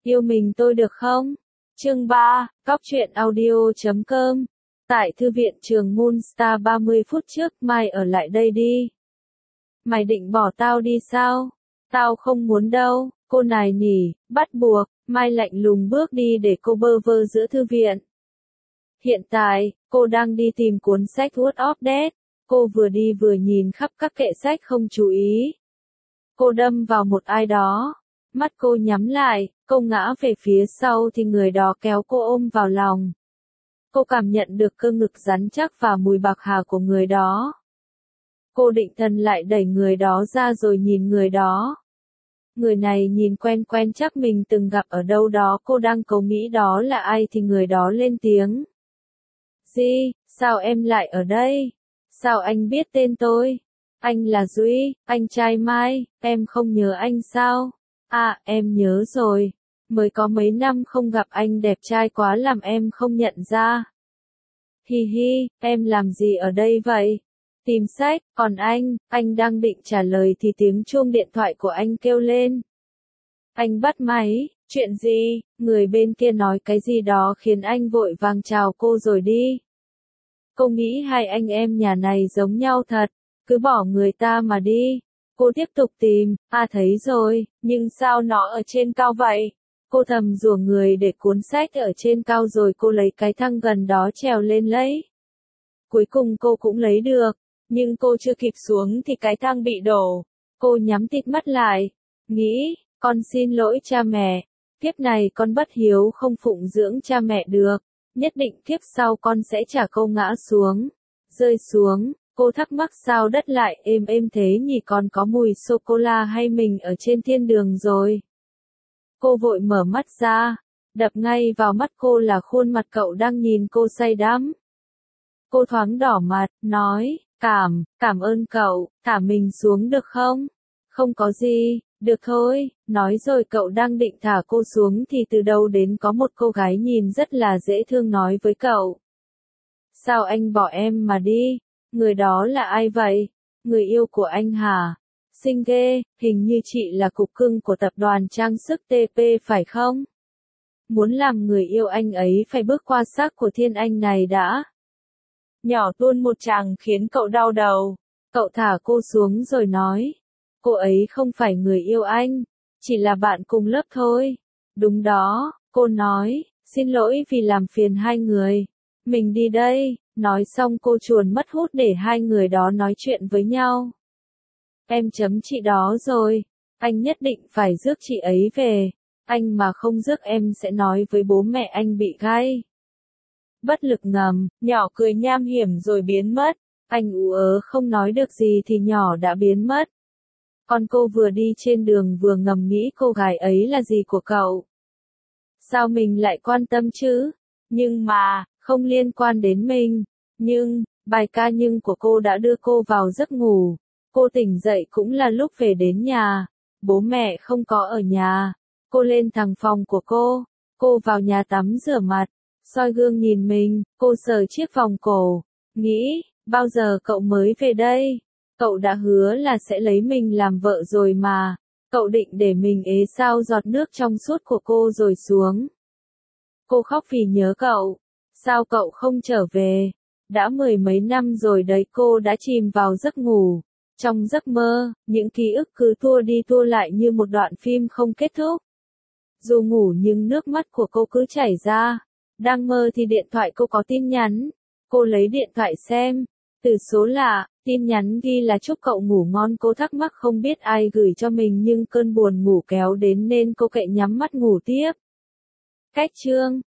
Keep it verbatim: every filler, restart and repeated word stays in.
Yêu mình tôi được không? Chương ba, Góc truyện audio chấm com. Tại thư viện trường Moonstar ba mươi phút trước, Mai ở lại đây đi. Mày định bỏ tao đi sao? Tao không muốn đâu, cô nài nỉ, bắt buộc, Mai lạnh lùng bước đi để cô bơ vơ giữa thư viện. Hiện tại, cô đang đi tìm cuốn sách Word of Death. Cô vừa đi vừa nhìn khắp các kệ sách không chú ý. Cô đâm vào một ai đó. Mắt cô nhắm lại, cô ngã về phía sau thì người đó kéo cô ôm vào lòng. Cô cảm nhận được cơ ngực rắn chắc và mùi bạc hà của người đó. Cô định thần lại đẩy người đó ra rồi nhìn người đó. Người này nhìn quen quen chắc mình từng gặp ở đâu đó. Cô đang cố nghĩ đó là ai thì người đó lên tiếng. Di, sao em lại ở đây? Sao anh biết tên tôi? Anh là Duy, anh trai Mai, em không nhớ anh sao? À, em nhớ rồi. Mới có mấy năm không gặp anh đẹp trai quá làm em không nhận ra. Hi hi, em làm gì ở đây vậy? Tìm sách, còn anh, anh đang định trả lời thì tiếng chuông điện thoại của anh kêu lên. Anh bắt máy, chuyện gì? Người bên kia nói cái gì đó khiến anh vội vàng chào cô rồi đi. Cô nghĩ hai anh em nhà này giống nhau thật, cứ bỏ người ta mà đi. Cô tiếp tục tìm, à thấy rồi, nhưng sao nó ở trên cao vậy? Cô thầm rủa người để cuốn sách ở trên cao rồi cô lấy cái thang gần đó trèo lên lấy. Cuối cùng cô cũng lấy được, nhưng cô chưa kịp xuống thì cái thang bị đổ. Cô nhắm tịt mắt lại, nghĩ, con xin lỗi cha mẹ, kiếp này con bất hiếu không phụng dưỡng cha mẹ được, nhất định kiếp sau con sẽ trả cô ngã xuống, rơi xuống. Cô thắc mắc sao đất lại êm êm thế nhỉ, còn có mùi sô-cô-la hay mình ở trên thiên đường rồi. Cô vội mở mắt ra, đập ngay vào mắt cô là khuôn mặt cậu đang nhìn cô say đắm. Cô thoáng đỏ mặt, nói, cảm, cảm ơn cậu, thả mình xuống được không? Không có gì, được thôi, nói rồi cậu đang định thả cô xuống thì từ đâu đến có một cô gái nhìn rất là dễ thương nói với cậu. Sao anh bỏ em mà đi? Người đó là ai vậy? Người yêu của anh hả? Xinh ghê, hình như chị là cục cưng của tập đoàn trang sức tê pê phải không? Muốn làm người yêu anh ấy phải bước qua xác của thiên anh này đã. Nhỏ tuôn một tràng khiến cậu đau đầu. Cậu thả cô xuống rồi nói. Cô ấy không phải người yêu anh, chỉ là bạn cùng lớp thôi. Đúng đó, cô nói, xin lỗi vì làm phiền hai người. Mình đi đây. Nói xong cô chuồn mất hút để hai người đó nói chuyện với nhau. Em chấm chị đó rồi. Anh nhất định phải rước chị ấy về. Anh mà không rước em sẽ nói với bố mẹ anh bị gay. Bất lực ngầm, nhỏ cười nham hiểm rồi biến mất. Anh ú ớ không nói được gì thì nhỏ đã biến mất. Còn cô vừa đi trên đường vừa ngầm nghĩ cô gái ấy là gì của cậu. Sao mình lại quan tâm chứ? Nhưng mà, không liên quan đến mình. Nhưng, bài ca nhưng của cô đã đưa cô vào giấc ngủ. Cô tỉnh dậy cũng là lúc về đến nhà. Bố mẹ không có ở nhà. Cô lên thẳng phòng của cô. Cô vào nhà tắm rửa mặt. Soi gương nhìn mình, cô sờ chiếc vòng cổ. Nghĩ, bao giờ cậu mới về đây? Cậu đã hứa là sẽ lấy mình làm vợ rồi mà. Cậu định để mình ế sao giọt nước trong suốt của cô rồi xuống. Cô khóc vì nhớ cậu. Sao cậu không trở về? Đã mười mấy năm rồi đấy. Cô đã chìm vào giấc ngủ. Trong giấc mơ, những ký ức cứ tua đi tua lại như một đoạn phim không kết thúc. Dù ngủ nhưng nước mắt của cô cứ chảy ra. Đang mơ thì điện thoại cô có tin nhắn. Cô lấy điện thoại xem. Từ số lạ, tin nhắn ghi là chúc cậu ngủ ngon. Cô thắc mắc không biết ai gửi cho mình nhưng cơn buồn ngủ kéo đến nên cô kệ nhắm mắt ngủ tiếp. Cách chương